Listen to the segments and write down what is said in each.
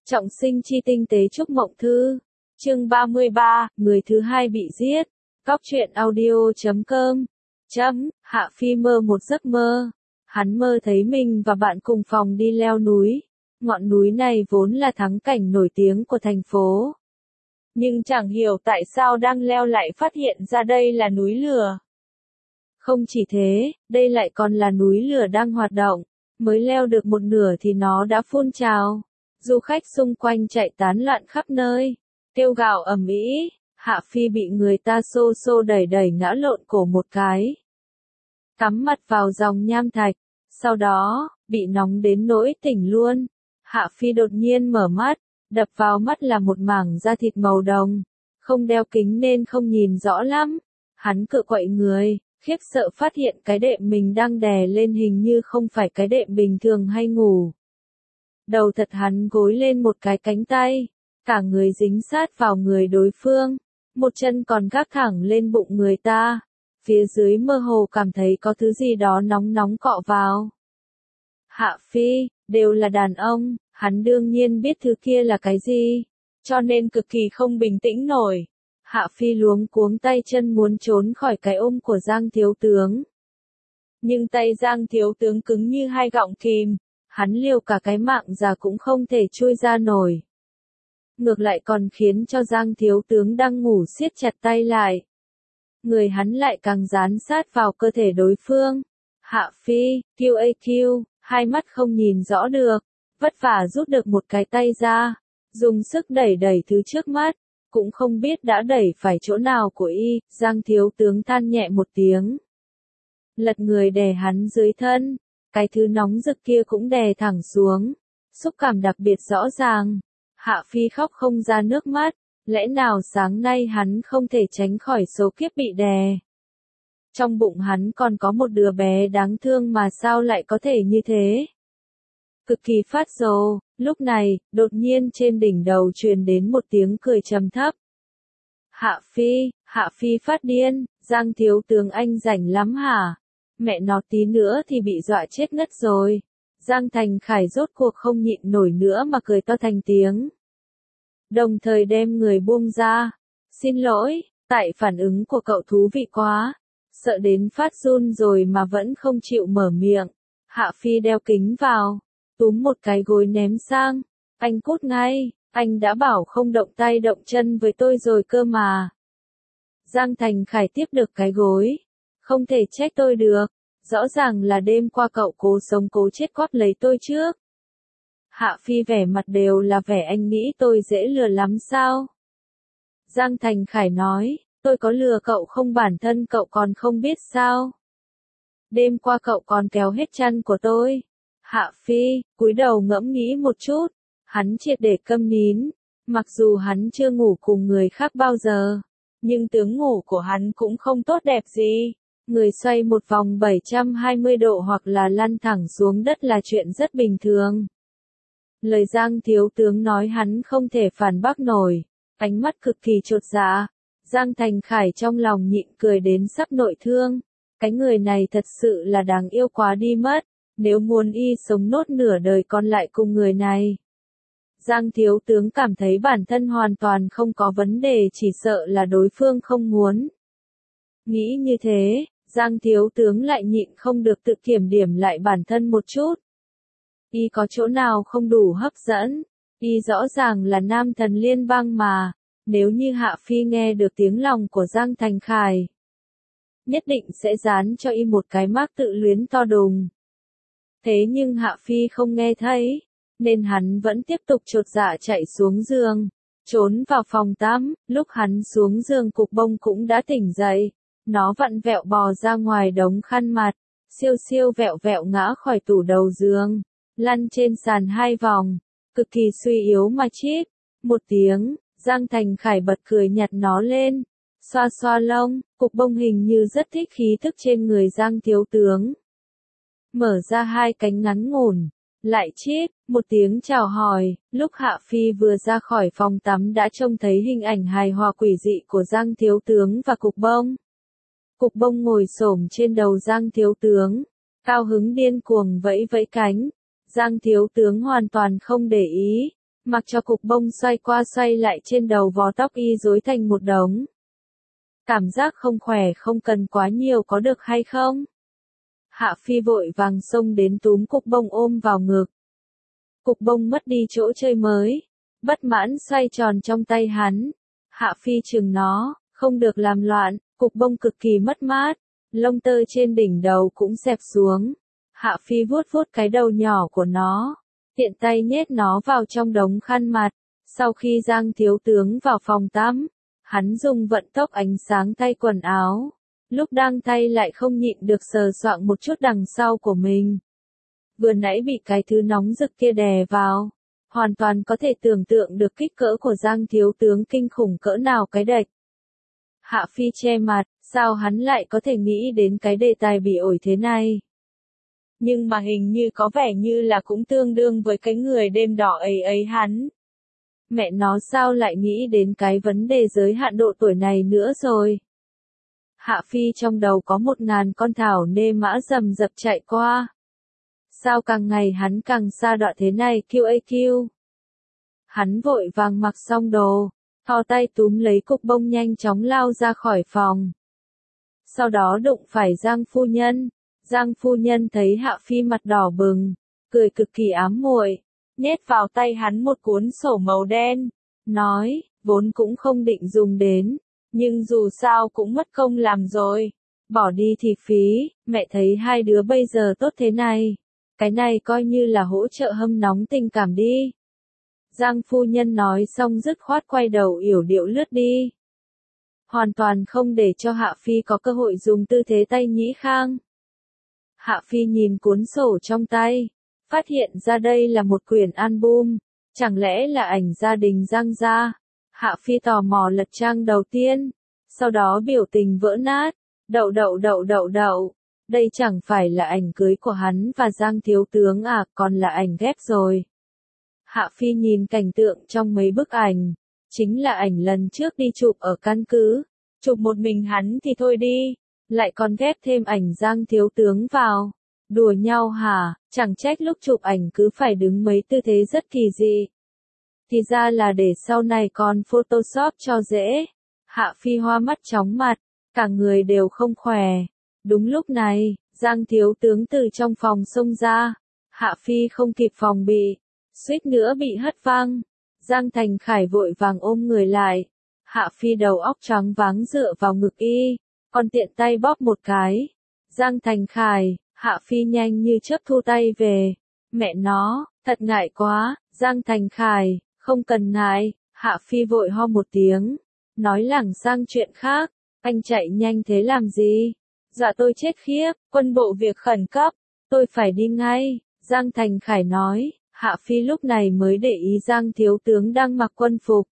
Trọng sinh chi tinh tế chúc mộng thư. Chương 33, người thứ hai bị giết. Góc truyện audio.com. Hạ Phi mơ một giấc mơ. Hắn mơ thấy mình và bạn cùng phòng đi leo núi. Ngọn núi này vốn là thắng cảnh nổi tiếng của thành phố. Nhưng chẳng hiểu tại sao đang leo lại phát hiện ra đây là núi lửa. Không chỉ thế, đây lại còn là núi lửa đang hoạt động. Mới leo được một nửa thì nó đã phun trào. Du khách xung quanh chạy tán loạn khắp nơi, kêu gào ầm ĩ. Hạ Phi bị người ta xô xô đẩy đẩy ngã lộn cổ một cái. Cắm mặt vào dòng nham thạch, sau đó, bị nóng đến nỗi tỉnh luôn. Hạ Phi đột nhiên mở mắt, đập vào mắt là một mảng da thịt màu đồng. Không đeo kính nên không nhìn rõ lắm. Hắn cựa quậy người, khiếp sợ phát hiện cái đệm mình đang đè lên hình như không phải cái đệm bình thường hay ngủ. Đầu thật hắn gối lên một cái cánh tay, cả người dính sát vào người đối phương, một chân còn gác thẳng lên bụng người ta, phía dưới mơ hồ cảm thấy có thứ gì đó nóng nóng cọ vào. Hạ Phi, đều là đàn ông, hắn đương nhiên biết thứ kia là cái gì, cho nên cực kỳ không bình tĩnh nổi. Hạ Phi luống cuống tay chân muốn trốn khỏi cái ôm của Giang thiếu tướng. Nhưng tay Giang thiếu tướng cứng như hai gọng kìm. Hắn liều cả cái mạng già cũng không thể chui ra nổi. Ngược lại còn khiến cho Giang thiếu tướng đang ngủ siết chặt tay lại. Người hắn lại càng dán sát vào cơ thể đối phương. Hạ Phi, QAQ, hai mắt không nhìn rõ được, vất vả rút được một cái tay ra, dùng sức đẩy đẩy thứ trước mắt, cũng không biết đã đẩy phải chỗ nào của y. Giang thiếu tướng than nhẹ một tiếng. Lật người đè hắn dưới thân. Cái thứ nóng rực kia cũng đè thẳng xuống, xúc cảm đặc biệt rõ ràng. Hạ Phi khóc không ra nước mắt, lẽ nào sáng nay hắn không thể tránh khỏi số kiếp bị đè. Trong bụng hắn còn có một đứa bé đáng thương mà sao lại có thể như thế. Cực kỳ phát rồ, lúc này, đột nhiên trên đỉnh đầu truyền đến một tiếng cười trầm thấp. Hạ Phi phát điên, Giang thiếu tướng anh rảnh lắm hả? Mẹ nó tí nữa thì bị dọa chết ngất rồi. Giang Thành Khải rốt cuộc không nhịn nổi nữa mà cười to thành tiếng. Đồng thời đem người buông ra. Xin lỗi, tại phản ứng của cậu thú vị quá. Sợ đến phát run rồi mà vẫn không chịu mở miệng. Hạ Phi đeo kính vào. Túm một cái gối ném sang. Anh cút ngay, anh đã bảo không động tay động chân với tôi rồi cơ mà. Giang Thành Khải tiếp được cái gối. Không thể trách tôi được, rõ ràng là đêm qua cậu cố sống cố chết quắp lấy tôi trước. Hạ Phi vẻ mặt đều là vẻ anh nghĩ tôi dễ lừa lắm sao? Giang Thành Khải nói, tôi có lừa cậu không, bản thân cậu còn không biết sao? Đêm qua cậu còn kéo hết chăn của tôi. Hạ Phi, cúi đầu ngẫm nghĩ một chút, hắn triệt để câm nín, mặc dù hắn chưa ngủ cùng người khác bao giờ, nhưng tướng ngủ của hắn cũng không tốt đẹp gì. Người xoay một vòng 720 độ hoặc là lăn thẳng xuống đất là chuyện rất bình thường. Lời Giang thiếu tướng nói hắn không thể phản bác nổi, ánh mắt cực kỳ chột dạ. Giang Thành Khải trong lòng nhịn cười đến sắp nội thương. Cái người này thật sự là đáng yêu quá đi mất, nếu muốn y sống nốt nửa đời còn lại cùng người này. Giang thiếu tướng cảm thấy bản thân hoàn toàn không có vấn đề, chỉ sợ là đối phương không muốn. Nghĩ như thế, Giang thiếu tướng lại nhịn không được tự kiểm điểm lại bản thân một chút. Y có chỗ nào không đủ hấp dẫn, y rõ ràng là nam thần liên bang mà, nếu như Hạ Phi nghe được tiếng lòng của Giang Thành Khải, nhất định sẽ dán cho y một cái mác tự luyến to đùng. Thế nhưng Hạ Phi không nghe thấy, nên hắn vẫn tiếp tục chột dạ chạy xuống giường, trốn vào phòng tắm. Lúc hắn xuống giường Cục Bông cũng đã tỉnh dậy. Nó vặn vẹo bò ra ngoài đống khăn mặt, siêu siêu vẹo vẹo ngã khỏi tủ đầu giường, lăn trên sàn hai vòng, cực kỳ suy yếu mà chít. Một tiếng, Giang Thành Khải bật cười nhặt nó lên, xoa xoa lông. Cục Bông hình như rất thích khí thức trên người Giang thiếu tướng. Mở ra hai cánh ngắn ngủn, lại chít một tiếng chào hỏi. Lúc Hạ Phi vừa ra khỏi phòng tắm đã trông thấy hình ảnh hài hòa quỷ dị của Giang thiếu tướng và Cục Bông. Cục Bông ngồi xổm trên đầu Giang thiếu tướng, cao hứng điên cuồng vẫy vẫy cánh. Giang thiếu tướng hoàn toàn không để ý, mặc cho cục bông xoay qua xoay lại trên đầu vò tóc y rối thành một đống. Cảm giác không khỏe không cần quá nhiều có được hay không? Hạ Phi vội vàng xông đến túm cục bông ôm vào ngực. Cục bông mất đi chỗ chơi mới, bất mãn xoay tròn trong tay hắn. Hạ Phi chừng nó, không được làm loạn, cục bông cực kỳ mất mát, lông tơ trên đỉnh đầu cũng xẹp xuống. Hạ Phi vuốt vuốt cái đầu nhỏ của nó, tiện tay nhét nó vào trong đống khăn mặt. Sau khi Giang thiếu tướng vào phòng tắm, hắn dùng vận tốc ánh sáng thay quần áo. Lúc đang thay lại không nhịn được sờ soạng một chút đằng sau của mình. Vừa nãy bị cái thứ nóng rực kia đè vào. Hoàn toàn có thể tưởng tượng được kích cỡ của Giang thiếu tướng kinh khủng cỡ nào cái đệch. Hạ Phi che mặt, sao hắn lại có thể nghĩ đến cái đề tài bị ổi thế này? Nhưng mà hình như có vẻ như là cũng tương đương với cái người đêm đỏ ấy hắn. Mẹ nó sao lại nghĩ đến cái vấn đề giới hạn độ tuổi này nữa rồi? Hạ Phi trong đầu có 1000 con thảo nê mã rầm rập chạy qua. Sao càng ngày hắn càng xa đọa thế này QAQ? Hắn vội vàng mặc xong đồ, thò tay túm lấy cục bông nhanh chóng lao ra khỏi phòng. Sau đó đụng phải Giang phu nhân. Giang phu nhân thấy Hạ Phi mặt đỏ bừng, cười cực kỳ ám muội, nhét vào tay hắn một cuốn sổ màu đen, nói, vốn cũng không định dùng đến, nhưng dù sao cũng mất công làm rồi, bỏ đi thì phí, mẹ thấy hai đứa bây giờ tốt thế này, cái này coi như là hỗ trợ hâm nóng tình cảm đi. Giang phu nhân nói xong dứt khoát quay đầu yểu điệu lướt đi. Hoàn toàn không để cho Hạ Phi có cơ hội dùng tư thế tay nhĩ khang. Hạ Phi nhìn cuốn sổ trong tay, phát hiện ra đây là một quyển album, chẳng lẽ là ảnh gia đình Giang gia? Hạ Phi tò mò lật trang đầu tiên, sau đó biểu tình vỡ nát, đậu, đây chẳng phải là ảnh cưới của hắn và Giang thiếu tướng à, còn là ảnh ghép rồi. Hạ Phi nhìn cảnh tượng trong mấy bức ảnh, chính là ảnh lần trước đi chụp ở căn cứ, chụp một mình hắn thì thôi đi, lại còn ghép thêm ảnh Giang thiếu tướng vào. Đùa nhau hả, chẳng trách lúc chụp ảnh cứ phải đứng mấy tư thế rất kỳ dị. Thì ra là để sau này còn Photoshop cho dễ. Hạ Phi hoa mắt chóng mặt, cả người đều không khỏe. Đúng lúc này, Giang thiếu tướng từ trong phòng xông ra. Hạ Phi không kịp phòng bị, suýt nữa bị hất văng. Giang Thành Khải vội vàng ôm người lại. Hạ Phi đầu óc choáng váng dựa vào ngực y, còn tiện tay bóp một cái. Giang Thành Khải, Hạ Phi nhanh như chớp thu tay về. Mẹ nó, thật ngại quá, Giang Thành Khải, không cần ngại. Hạ Phi vội ho một tiếng, nói lảng sang chuyện khác, anh chạy nhanh thế làm gì? Dạ tôi chết khiếp, quân bộ việc khẩn cấp, tôi phải đi ngay. Giang Thành Khải nói. Hạ Phi lúc này mới để ý Giang thiếu tướng đang mặc quân phục.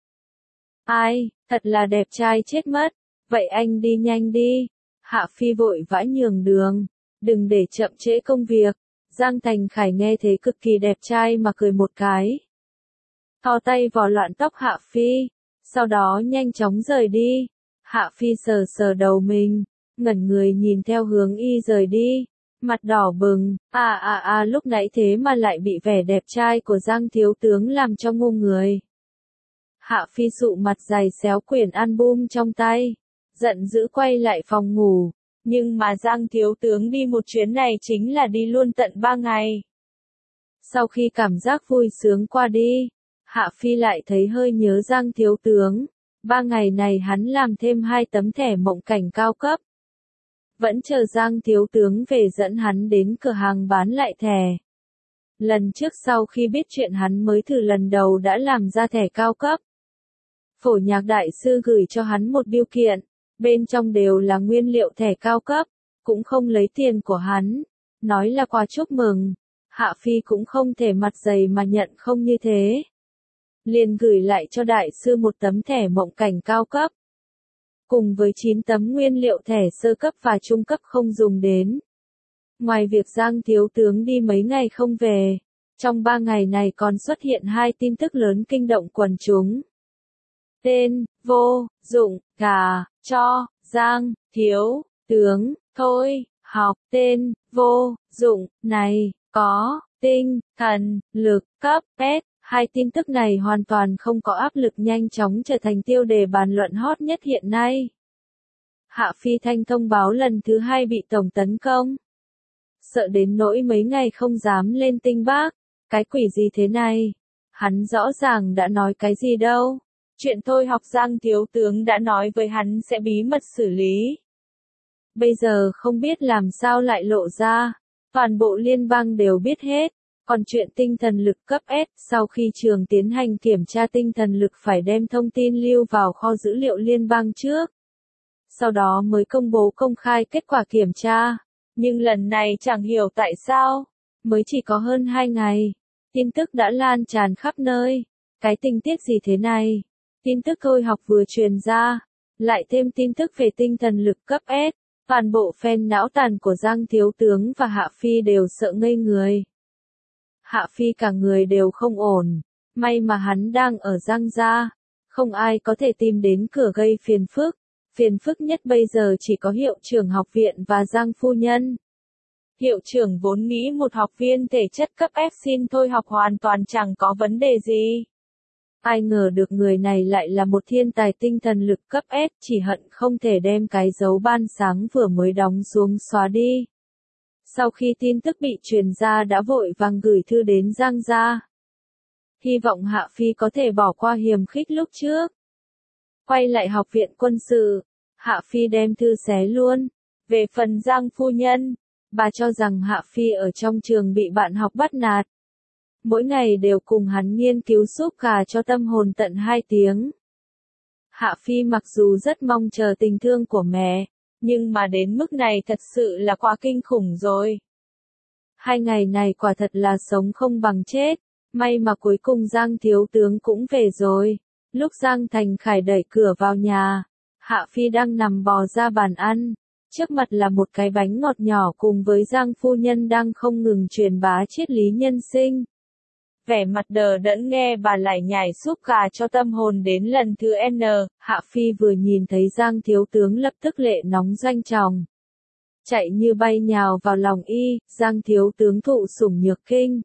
Ai, thật là đẹp trai chết mất, vậy anh đi nhanh đi. Hạ Phi vội vã nhường đường, đừng để chậm trễ công việc. Giang Thành Khải nghe thế cực kỳ đẹp trai mà cười một cái. Thò tay vò loạn tóc Hạ Phi, sau đó nhanh chóng rời đi. Hạ Phi sờ sờ đầu mình, ngẩn người nhìn theo hướng y rời đi. Mặt đỏ bừng, lúc nãy thế mà lại bị vẻ đẹp trai của Giang thiếu tướng làm cho ngu người. Hạ Phi sụ mặt dày xéo quyển album trong tay, giận dữ quay lại phòng ngủ, nhưng mà Giang thiếu tướng đi một chuyến này chính là đi luôn tận 3 ngày. Sau khi cảm giác vui sướng qua đi, Hạ Phi lại thấy hơi nhớ Giang thiếu tướng, 3 ngày này hắn làm thêm 2 tấm thẻ mộng cảnh cao cấp. Vẫn chờ Giang thiếu tướng về dẫn hắn đến cửa hàng bán lại thẻ. Lần trước sau khi biết chuyện hắn mới thử lần đầu đã làm ra thẻ cao cấp. Phổ nhạc đại sư gửi cho hắn một bưu kiện, bên trong đều là nguyên liệu thẻ cao cấp, cũng không lấy tiền của hắn, nói là quà chúc mừng. Hạ Phi cũng không thể mặt dày mà nhận không như thế. Liền gửi lại cho đại sư một tấm thẻ mộng cảnh cao cấp, cùng với 9 tấm nguyên liệu thẻ sơ cấp và trung cấp không dùng đến. Ngoài việc Giang thiếu tướng đi mấy ngày không về, trong 3 ngày này còn xuất hiện 2 tin tức lớn kinh động quần chúng. Tên, vô, dụng, gà, cho, Giang, thiếu, tướng, thôi, học, tên, vô, dụng, này, có, tinh, thần, lực, cấp, pet, Hai tin tức này hoàn toàn không có áp lực nhanh chóng trở thành tiêu đề bàn luận hot nhất hiện nay. Hạ Phi Thanh thông báo lần thứ 2 bị tổng tấn công. Sợ đến nỗi mấy ngày không dám lên Tinh Bác. Cái quỷ gì thế này? Hắn rõ ràng đã nói cái gì đâu. Chuyện thôi học Giang thiếu tướng đã nói với hắn sẽ bí mật xử lý. Bây giờ không biết làm sao lại lộ ra. Toàn bộ liên bang đều biết hết. Còn chuyện tinh thần lực cấp S, sau khi trường tiến hành kiểm tra tinh thần lực phải đem thông tin lưu vào kho dữ liệu liên bang trước. Sau đó mới công bố công khai kết quả kiểm tra. Nhưng lần này chẳng hiểu tại sao, mới chỉ có hơn 2 ngày, tin tức đã lan tràn khắp nơi. Cái tình tiết gì thế này? Tin tức thôi học vừa truyền ra, lại thêm tin tức về tinh thần lực cấp S. Toàn bộ fan não tàn của Giang thiếu tướng và Hạ Phi đều sợ ngây người. Hạ Phi cả người đều không ổn, may mà hắn đang ở Giang gia, không ai có thể tìm đến cửa gây phiền phức. Phiền phức nhất bây giờ chỉ có hiệu trưởng học viện và Giang phu nhân. Hiệu trưởng vốn nghĩ một học viên thể chất cấp F xin thôi học hoàn toàn chẳng có vấn đề gì. Ai ngờ được người này lại là một thiên tài tinh thần lực cấp S, chỉ hận không thể đem cái dấu ban sáng vừa mới đóng xuống xóa đi. Sau khi tin tức bị truyền ra đã vội vàng gửi thư đến Giang gia. Hy vọng Hạ Phi có thể bỏ qua hiềm khích lúc trước. Quay lại học viện quân sự, Hạ Phi đem thư xé luôn. Về phần Giang phu nhân, bà cho rằng Hạ Phi ở trong trường bị bạn học bắt nạt. Mỗi ngày đều cùng hắn nghiên cứu súp gà cho tâm hồn tận 2 tiếng. Hạ Phi mặc dù rất mong chờ tình thương của mẹ, nhưng mà đến mức này thật sự là quá kinh khủng rồi. 2 ngày này quả thật là sống không bằng chết, may mà cuối cùng Giang thiếu tướng cũng về rồi. Lúc Giang Thành Khải đẩy cửa vào nhà, Hạ Phi đang nằm bò ra bàn ăn, trước mặt là một cái bánh ngọt nhỏ cùng với Giang phu nhân đang không ngừng truyền bá triết lý nhân sinh. Vẻ mặt đờ đẫn nghe bà lải nhải súp gà cho tâm hồn đến lần thứ N, Hạ Phi vừa nhìn thấy Giang thiếu tướng lập tức lệ nóng doanh tròng. Chạy như bay nhào vào lòng y, Giang thiếu tướng thụ sủng nhược kinh.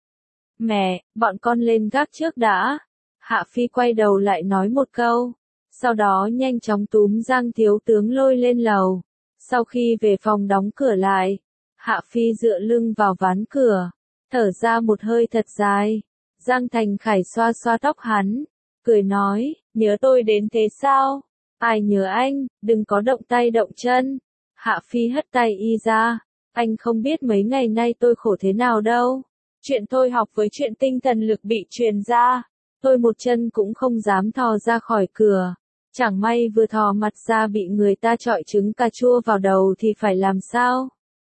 Mẹ, bọn con lên gác trước đã. Hạ Phi quay đầu lại nói một câu, sau đó nhanh chóng túm Giang thiếu tướng lôi lên lầu. Sau khi về phòng đóng cửa lại, Hạ Phi dựa lưng vào ván cửa, thở ra một hơi thật dài. Giang Thành Khải xoa xoa tóc hắn, cười nói, nhớ tôi đến thế sao? Ai nhớ anh, đừng có động tay động chân. Hạ Phi hất tay y ra, anh không biết mấy ngày nay tôi khổ thế nào đâu. Chuyện tôi học với chuyện tinh thần lực bị truyền ra. Tôi một chân cũng không dám thò ra khỏi cửa. Chẳng may vừa thò mặt ra bị người ta chọi trứng cà chua vào đầu thì phải làm sao?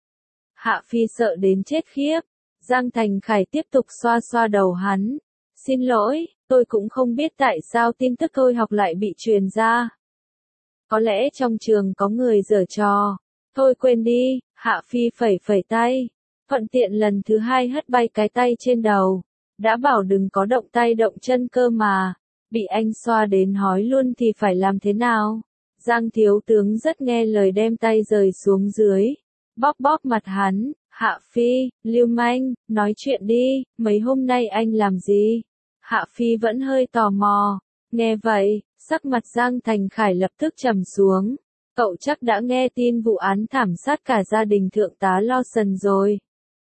Hạ Phi sợ đến chết khiếp. Giang Thành Khải tiếp tục xoa xoa đầu hắn. Xin lỗi, tôi cũng không biết tại sao tin tức thôi học lại bị truyền ra. Có lẽ trong trường có người giở trò. Thôi quên đi, Hạ Phi phẩy phẩy tay. Thuận tiện lần thứ 2 hất bay cái tay trên đầu. Đã bảo đừng có động tay động chân cơ mà. Bị anh xoa đến hói luôn thì phải làm thế nào? Giang thiếu tướng rất nghe lời đem tay rời xuống dưới. Bóp bóp mặt hắn. Hạ Phi, lưu manh, nói chuyện đi, mấy hôm nay anh làm gì? Hạ Phi vẫn hơi tò mò. Nghe vậy, sắc mặt Giang Thành Khải lập tức trầm xuống. Cậu chắc đã nghe tin vụ án thảm sát cả gia đình thượng tá Lawson rồi.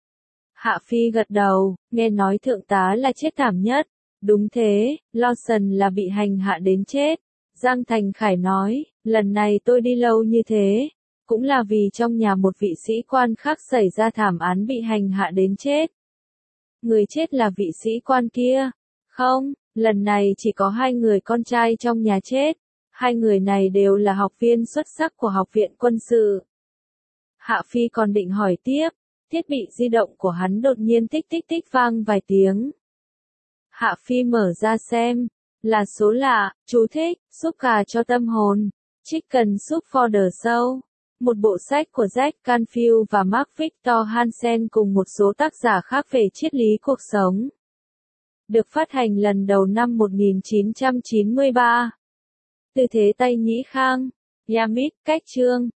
Hạ Phi gật đầu, nghe nói thượng tá là chết thảm nhất. Đúng thế, Lawson là bị hành hạ đến chết. Giang Thành Khải nói, lần này tôi đi lâu như thế, cũng là vì trong nhà một vị sĩ quan khác xảy ra thảm án bị hành hạ đến chết. Người chết là vị sĩ quan kia. Không, lần này chỉ có 2 người con trai trong nhà chết. 2 người này đều là học viên xuất sắc của học viện quân sự. Hạ Phi còn định hỏi tiếp, thiết bị di động của hắn đột nhiên tích tích tích vang vài tiếng. Hạ Phi mở ra xem, là số lạ, chú thích, súp gà cho tâm hồn, Chicken Soup for the Soul. Một bộ sách của Jack Canfield và Mark Victor Hansen cùng một số tác giả khác về triết lý cuộc sống. Được phát hành lần đầu năm 1993. Tư thế Tây Nhĩ Khang, Yamit, cách chương.